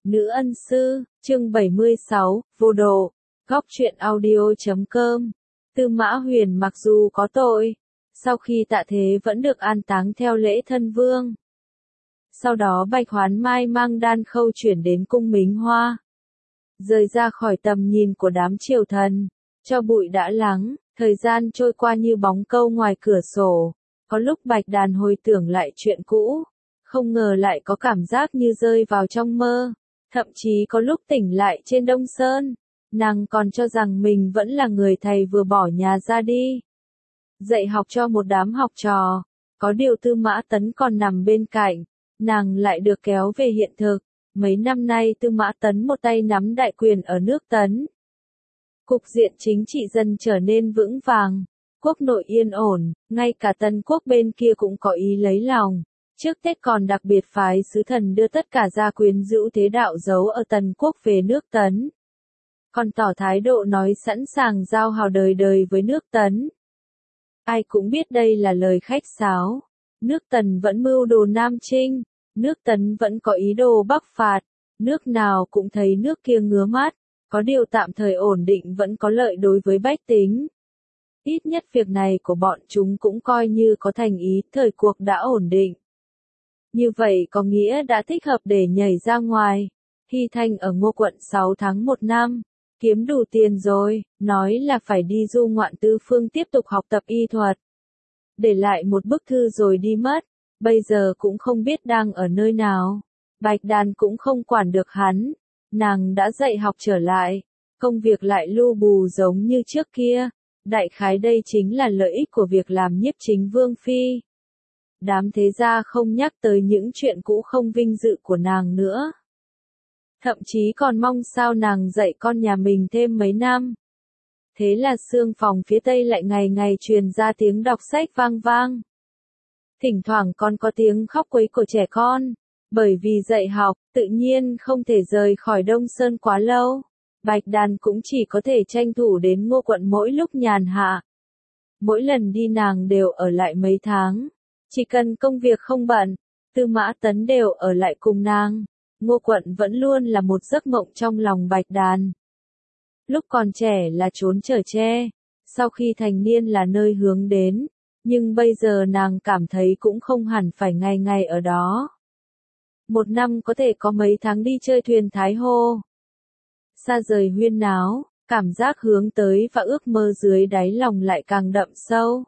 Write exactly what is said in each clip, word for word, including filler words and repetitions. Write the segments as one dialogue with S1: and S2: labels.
S1: Nữ ân sư, chương bảy mươi sáu, vô độ, góc truyện audio chấm com. Tư Mã Huyền mặc dù có tội, sau khi tạ thế vẫn được an táng theo lễ thân vương. Sau đó Bạch Hoán Mai mang Đan Khâu chuyển đến cung Mính Hoa. Rời ra khỏi tầm nhìn của đám triều thần, cho bụi đã lắng, thời gian trôi qua như bóng câu ngoài cửa sổ. Có lúc Bạch Đàn hồi tưởng lại chuyện cũ, không ngờ lại có cảm giác như rơi vào trong mơ. Thậm chí có lúc tỉnh lại trên Đông Sơn, nàng còn cho rằng mình vẫn là người thầy vừa bỏ nhà ra đi, dạy học cho một đám học trò. Có điều Tư Mã Tấn còn nằm bên cạnh, nàng lại được kéo về hiện thực. Mấy năm nay Tư Mã Tấn một tay nắm đại quyền ở nước Tấn. Cục diện chính trị dân trở nên vững vàng, quốc nội yên ổn, ngay cả Tân quốc bên kia cũng có ý lấy lòng. Trước Tết còn đặc biệt phái sứ thần đưa tất cả gia quyến rũ thế đạo giấu ở Tần quốc về nước Tấn. Còn tỏ thái độ nói sẵn sàng giao hảo đời đời với nước Tấn. Ai cũng biết đây là lời khách sáo. Nước Tần vẫn mưu đồ Nam Chinh, nước Tấn vẫn có ý đồ Bắc phạt, nước nào cũng thấy nước kia ngứa mắt, có điều tạm thời ổn định vẫn có lợi đối với bách tính. Ít nhất việc này của bọn chúng cũng coi như có thành ý, thời cuộc đã ổn định. Như vậy có nghĩa đã thích hợp để nhảy ra ngoài. Hy Thanh ở Ngô quận sáu tháng một năm, kiếm đủ tiền rồi, nói là phải đi du ngoạn tứ phương tiếp tục học tập y thuật. Để lại một bức thư rồi đi mất, bây giờ cũng không biết đang ở nơi nào. Bạch Đàn cũng không quản được hắn, nàng đã dạy học trở lại, công việc lại lu bù giống như trước kia. Đại khái đây chính là lợi ích của việc làm nhiếp chính vương phi. Đám thế gia không nhắc tới những chuyện cũ không vinh dự của nàng nữa. Thậm chí còn mong sao nàng dạy con nhà mình thêm mấy năm. Thế là xương phòng phía tây lại ngày ngày truyền ra tiếng đọc sách vang vang. Thỉnh thoảng còn có tiếng khóc quấy của trẻ con, bởi vì dạy học, tự nhiên không thể rời khỏi Đông Sơn quá lâu. Bạch Đàn cũng chỉ có thể tranh thủ đến Ngô quận mỗi lúc nhàn hạ. Mỗi lần đi nàng đều ở lại mấy tháng. Chỉ cần công việc không bận, Tư Mã Tấn đều ở lại cùng nàng. Ngô quận vẫn luôn là một giấc mộng trong lòng Bạch Đàn. Lúc còn trẻ là trốn chở tre, sau khi thành niên là nơi hướng đến, nhưng bây giờ nàng cảm thấy cũng không hẳn phải ngày ngày ở đó. Một năm có thể có mấy tháng đi chơi thuyền Thái Hồ. Xa rời huyên náo, cảm giác hướng tới và ước mơ dưới đáy lòng lại càng đậm sâu.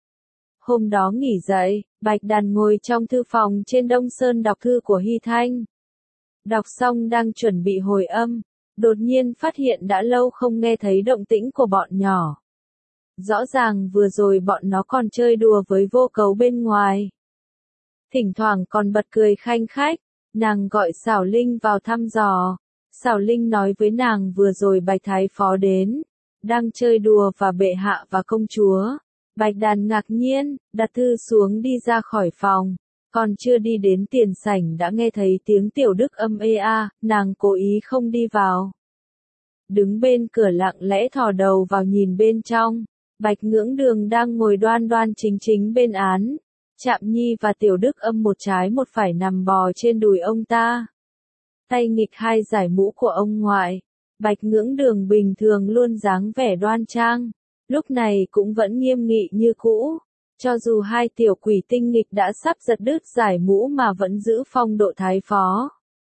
S1: Hôm đó nghỉ dậy, Bạch Đàn ngồi trong thư phòng trên Đông Sơn đọc thư của Hy Thanh. Đọc xong đang chuẩn bị hồi âm, đột nhiên phát hiện đã lâu không nghe thấy động tĩnh của bọn nhỏ. Rõ ràng vừa rồi bọn nó còn chơi đùa với Vô Cấu bên ngoài. Thỉnh thoảng còn bật cười khanh khách, nàng gọi Xảo Linh vào thăm dò. Xảo Linh nói với nàng vừa rồi Bạch Thái Phó đến, đang chơi đùa và bệ hạ và công chúa. Bạch Đàn ngạc nhiên, đặt thư xuống đi ra khỏi phòng, còn chưa đi đến tiền sảnh đã nghe thấy tiếng Tiểu Đức Âm ê a, nàng cố ý không đi vào. Đứng bên cửa lặng lẽ thò đầu vào nhìn bên trong, Bạch Ngưỡng Đường đang ngồi đoan đoan chính chính bên án. Trạm Nhi và Tiểu Đức Âm một trái một phải nằm bò trên đùi ông ta. Tay nghịch hai giải mũ của ông ngoại. Bạch Ngưỡng Đường bình thường luôn dáng vẻ đoan trang, lúc này cũng vẫn nghiêm nghị như cũ. Cho dù hai tiểu quỷ tinh nghịch đã sắp giật đứt giải mũ mà vẫn giữ phong độ thái phó.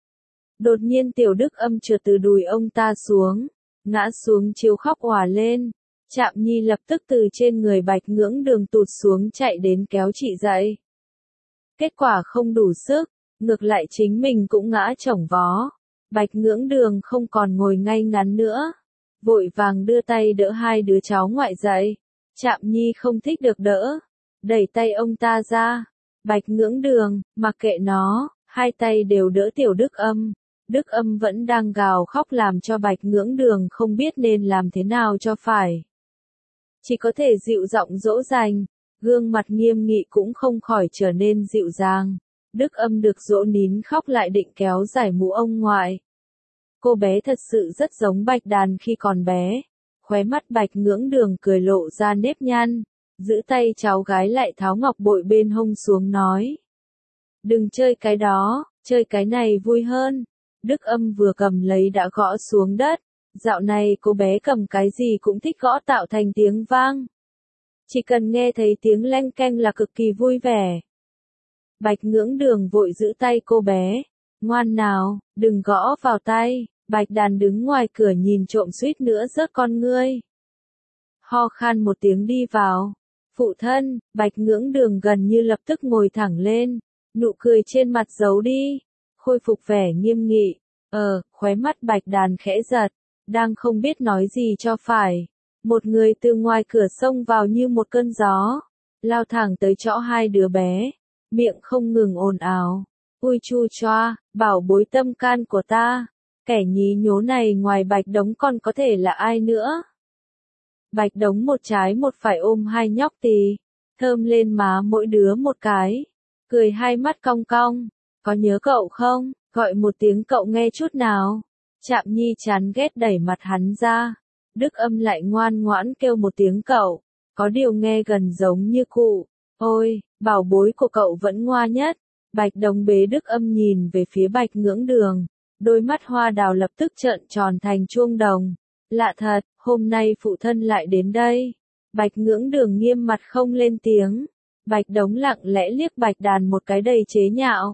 S1: Đột nhiên Tiểu Đức Âm trượt từ đùi ông ta xuống, ngã xuống chiếu khóc òa lên. Trạm Nhi lập tức từ trên người Bạch Ngưỡng Đường tụt xuống chạy đến kéo chị dậy. Kết quả không đủ sức, ngược lại chính mình cũng ngã chổng vó. Bạch Ngưỡng Đường không còn ngồi ngay ngắn nữa, vội vàng đưa tay đỡ hai đứa cháu ngoại dậy. Trạm Nhi không thích được đỡ, đẩy tay ông ta ra. Bạch Ngưỡng Đường, mặc kệ nó, hai tay đều đỡ Tiểu Đức Âm. Đức Âm vẫn đang gào khóc làm cho Bạch Ngưỡng Đường không biết nên làm thế nào cho phải. Chỉ có thể dịu giọng dỗ dành, gương mặt nghiêm nghị cũng không khỏi trở nên dịu dàng. Đức Âm được dỗ nín khóc lại định kéo giải mũ ông ngoại. Cô bé thật sự rất giống Bạch Đàn khi còn bé. Khóe mắt Bạch Ngưỡng Đường cười lộ ra nếp nhăn, giữ tay cháu gái lại tháo ngọc bội bên hông xuống nói. Đừng chơi cái đó, chơi cái này vui hơn. Đức Âm vừa cầm lấy đã gõ xuống đất. Dạo này cô bé cầm cái gì cũng thích gõ tạo thành tiếng vang. Chỉ cần nghe thấy tiếng leng keng là cực kỳ vui vẻ. Bạch Ngưỡng Đường vội giữ tay cô bé. Ngoan nào, đừng gõ vào tay. Bạch Đàn đứng ngoài cửa nhìn trộm suýt nữa rớt con ngươi. Ho khan một tiếng đi vào. Phụ thân, Bạch Ngưỡng Đường gần như lập tức ngồi thẳng lên. Nụ cười trên mặt giấu đi. Khôi phục vẻ nghiêm nghị. Ờ, khóe mắt Bạch Đàn khẽ giật. Đang không biết nói gì cho phải. Một người từ ngoài cửa xông vào như một cơn gió. Lao thẳng tới chỗ hai đứa bé. Miệng không ngừng ồn ào. Ui chu choa, bảo bối tâm can của ta. Kẻ nhí nhố này ngoài Bạch Đống còn có thể là ai nữa? Bạch Đống một trái một phải ôm hai nhóc tì. Thơm lên má mỗi đứa một cái. Cười hai mắt cong cong. Có nhớ cậu không? Gọi một tiếng cậu nghe chút nào. Trạm Nhi chán ghét đẩy mặt hắn ra. Đức Âm lại ngoan ngoãn kêu một tiếng cậu. Có điều nghe gần giống như cụ. Ôi, bảo bối của cậu vẫn ngoa nhất. Bạch Đống bế Đức Âm nhìn về phía Bạch Ngưỡng Đường. Đôi mắt hoa đào lập tức trợn tròn thành chuông đồng. Lạ thật, hôm nay phụ thân lại đến đây. Bạch Ngưỡng Đường nghiêm mặt không lên tiếng. Bạch Đống lặng lẽ liếc Bạch Đàn một cái đầy chế nhạo.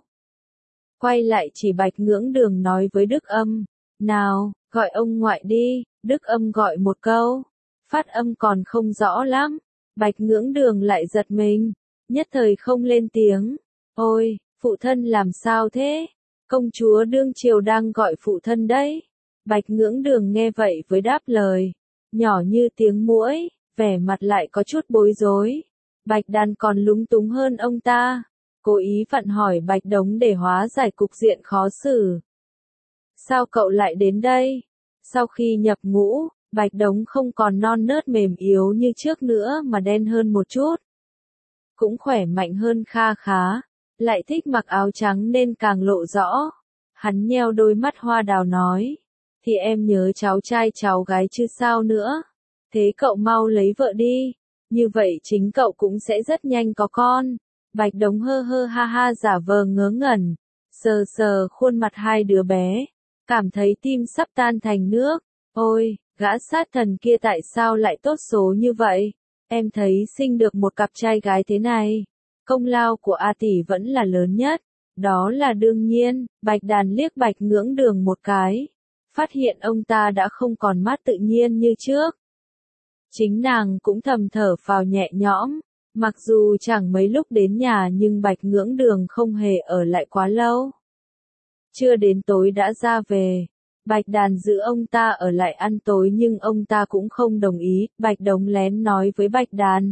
S1: Quay lại chỉ Bạch Ngưỡng Đường nói với Đức Âm. Nào, gọi ông ngoại đi. Đức Âm gọi một câu. Phát âm còn không rõ lắm. Bạch Ngưỡng Đường lại giật mình. Nhất thời không lên tiếng. Ôi, phụ thân làm sao thế? Công chúa đương triều đang gọi phụ thân đấy. Bạch Ngưỡng Đường nghe vậy với đáp lời. Nhỏ như tiếng muỗi, vẻ mặt lại có chút bối rối. Bạch Đàn còn lúng túng hơn ông ta. Cố ý vặn hỏi Bạch Đống để hóa giải cục diện khó xử. Sao cậu lại đến đây? Sau khi nhập ngũ, Bạch Đống không còn non nớt mềm yếu như trước nữa mà đen hơn một chút. Cũng khỏe mạnh hơn kha khá. Lại thích mặc áo trắng nên càng lộ rõ. Hắn nheo đôi mắt hoa đào nói. Thì em nhớ cháu trai cháu gái chứ sao nữa. Thế cậu mau lấy vợ đi. Như vậy chính cậu cũng sẽ rất nhanh có con. Bạch Đống hơ hơ ha ha giả vờ ngớ ngẩn. Sờ sờ khuôn mặt hai đứa bé. Cảm thấy tim sắp tan thành nước. Ôi, gã sát thần kia tại sao lại tốt số như vậy? Em thấy sinh được một cặp trai gái thế này. Công lao của A tỷ vẫn là lớn nhất. Đó là đương nhiên. Bạch Đàn liếc Bạch Ngưỡng Đường một cái. Phát hiện ông ta đã không còn mát tự nhiên như trước. Chính nàng cũng thầm thở phào nhẹ nhõm. Mặc dù chẳng mấy lúc đến nhà nhưng Bạch Ngưỡng Đường không hề ở lại quá lâu. Chưa đến tối đã ra về. Bạch Đàn giữ ông ta ở lại ăn tối nhưng ông ta cũng không đồng ý. Bạch Đống lén nói với Bạch Đàn.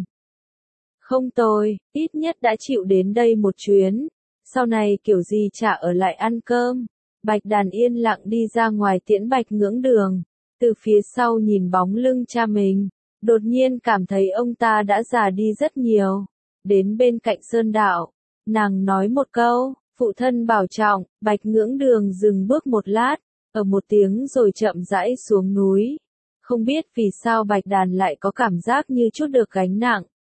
S1: Không tôi, ít nhất đã chịu đến đây một chuyến. Sau này kiểu gì chả ở lại ăn cơm. Bạch Đàn yên lặng đi ra ngoài tiễn Bạch Ngưỡng Đường. Từ phía sau nhìn bóng lưng cha mình. Đột nhiên cảm thấy ông ta đã già đi rất nhiều. Đến bên cạnh Sơn Đạo. Nàng nói một câu, phụ thân bảo trọng. Bạch Ngưỡng Đường dừng bước một lát. Ở một tiếng rồi chậm rãi xuống núi. Không biết vì sao Bạch Đàn lại có cảm giác như chút được gánh nặng.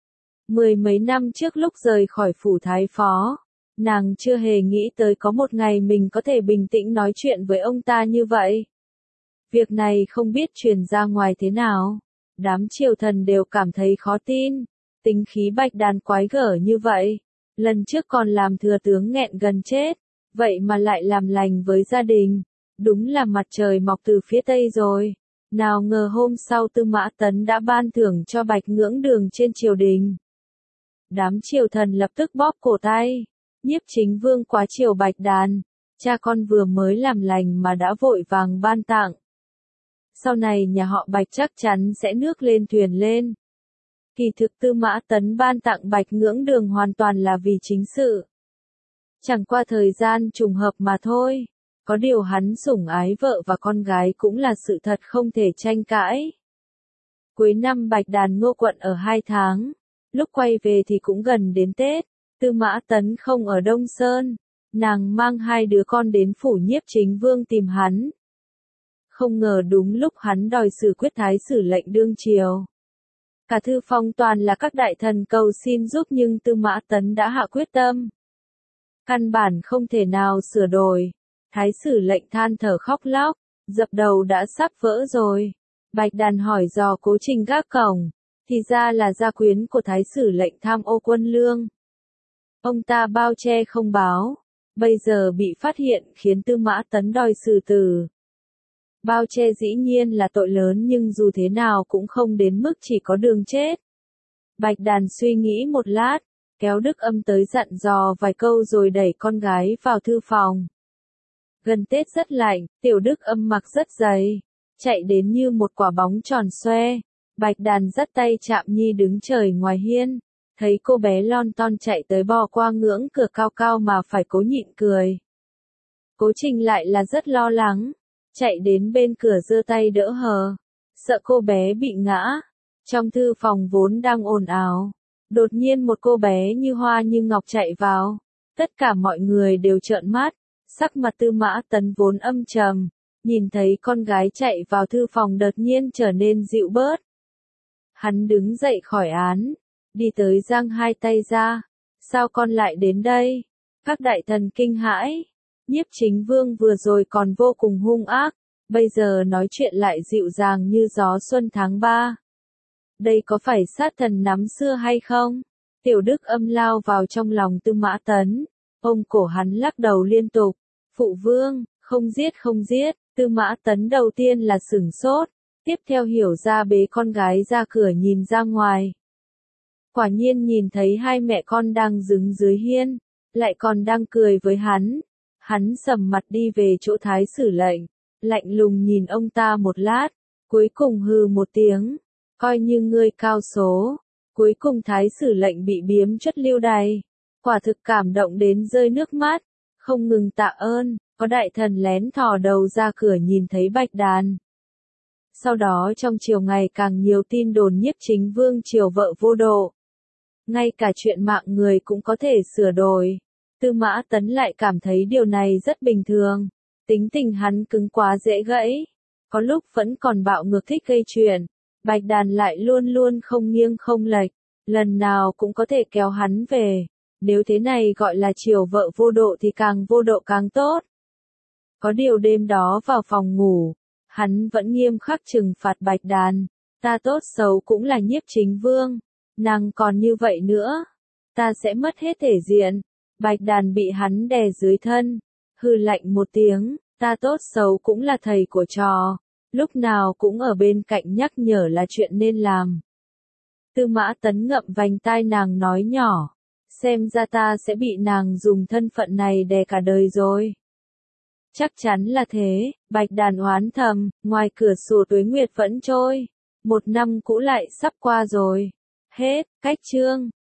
S1: Mười mấy năm trước lúc rời khỏi phủ thái phó, nàng chưa hề nghĩ tới có một ngày mình có thể bình tĩnh nói chuyện với ông ta như vậy. Việc này không biết truyền ra ngoài thế nào. Đám triều thần đều cảm thấy khó tin. Tính khí Bạch Đàn quái gở như vậy. Lần trước còn làm thừa tướng nghẹn gần chết. Vậy mà lại làm lành với gia đình. Đúng là mặt trời mọc từ phía tây rồi. Nào ngờ hôm sau Tư Mã Tấn đã ban thưởng cho Bạch Ngưỡng Đường trên triều đình. Đám triều thần lập tức bóp cổ tay. Nhiếp Chính Vương quá triều Bạch Đàn. Cha con vừa mới làm lành mà đã vội vàng ban tặng. Sau này nhà họ Bạch chắc chắn sẽ nước lên thuyền lên. Kỳ thực Tư Mã Tấn ban tặng Bạch Ngưỡng Đường hoàn toàn là vì chính sự. Chẳng qua thời gian trùng hợp mà thôi. Có điều hắn sủng ái vợ và con gái cũng là sự thật không thể tranh cãi. Cuối năm Bạch Đàn ngô quận ở hai tháng. Lúc quay về thì cũng gần đến Tết. Tư Mã Tấn không ở Đông Sơn. Nàng mang hai đứa con đến phủ Nhiếp Chính Vương tìm hắn. Không ngờ đúng lúc hắn đòi xử quyết thái sử lệnh đương triều. Cả thư phong toàn là các đại thần cầu xin giúp nhưng Tư Mã Tấn đã hạ quyết tâm. Căn bản không thể nào sửa đổi. Thái sử lệnh than thở khóc lóc, dập đầu đã sắp vỡ rồi. Bạch Đàn hỏi dò Cố Trình gác cổng, thì ra là gia quyến của thái sử lệnh tham ô quân lương. Ông ta bao che không báo, bây giờ bị phát hiện khiến Tư Mã Tấn đòi xử tử. Bao che dĩ nhiên là tội lớn nhưng dù thế nào cũng không đến mức chỉ có đường chết. Bạch Đàn suy nghĩ một lát, kéo Đức Âm tới dặn dò vài câu rồi đẩy con gái vào thư phòng. Gần Tết rất lạnh, Tiểu Đức Âm mặc rất dày, chạy đến như một quả bóng tròn xoe. Bạch Đàn dắt tay Trạm Nhi đứng trời ngoài hiên, thấy cô bé lon ton chạy tới bò qua ngưỡng cửa cao cao mà phải cố nhịn cười. Cố Trình lại là rất lo lắng, chạy đến bên cửa giơ tay đỡ hờ, sợ cô bé bị ngã. Trong thư phòng vốn đang ồn ào, đột nhiên một cô bé như hoa như ngọc chạy vào, tất cả mọi người đều trợn mắt, sắc mặt Tư Mã Tấn vốn âm trầm, nhìn thấy con gái chạy vào thư phòng đột nhiên trở nên dịu bớt. Hắn đứng dậy khỏi án, đi tới giang hai tay ra, sao con lại đến đây? Các đại thần kinh hãi, Nhiếp Chính Vương vừa rồi còn vô cùng hung ác, bây giờ nói chuyện lại dịu dàng như gió xuân tháng ba. Đây có phải sát thần nắm xưa hay không? Tiểu Đức Âm lao vào trong lòng Tư Mã Tấn, ôm cổ hắn lắc đầu liên tục, phụ vương, không giết không giết. Tư Mã Tấn đầu tiên là sửng sốt, tiếp theo hiểu ra bế con gái ra cửa nhìn ra ngoài. Quả nhiên nhìn thấy hai mẹ con đang đứng dưới hiên, lại còn đang cười với hắn. Hắn sầm mặt đi về chỗ thái sử lệnh, lạnh lùng nhìn ông ta một lát, cuối cùng hừ một tiếng, coi như ngươi cao số. Cuối cùng thái sử lệnh bị biếm chất lưu đày, quả thực cảm động đến rơi nước mắt, không ngừng tạ ơn. Có đại thần lén thò đầu ra cửa nhìn thấy Bạch Đàn. Sau đó trong triều ngày càng nhiều tin đồn Nhiếp Chính Vương triều vợ vô độ. Ngay cả chuyện mạng người cũng có thể sửa đổi. Tư Mã Tấn lại cảm thấy điều này rất bình thường. Tính tình hắn cứng quá dễ gãy. Có lúc vẫn còn bạo ngược thích gây chuyện. Bạch Đàn lại luôn luôn không nghiêng không lệch. Lần nào cũng có thể kéo hắn về. Nếu thế này gọi là triều vợ vô độ thì càng vô độ càng tốt. Có điều đêm đó vào phòng ngủ, hắn vẫn nghiêm khắc trừng phạt Bạch Đàn. Ta tốt xấu cũng là Nhiếp Chính Vương, nàng còn như vậy nữa, ta sẽ mất hết thể diện. Bạch Đàn bị hắn đè dưới thân, hừ lạnh một tiếng, ta tốt xấu cũng là thầy của trò, lúc nào cũng ở bên cạnh nhắc nhở là chuyện nên làm. Tư Mã Tấn ngậm vành tai nàng nói nhỏ, xem ra ta sẽ bị nàng dùng thân phận này đè cả đời rồi. Chắc chắn là thế, Bạch Đàn oán thầm, ngoài cửa sổ tuế nguyệt vẫn trôi. Một năm cũ lại sắp qua rồi. Hết, cách chương.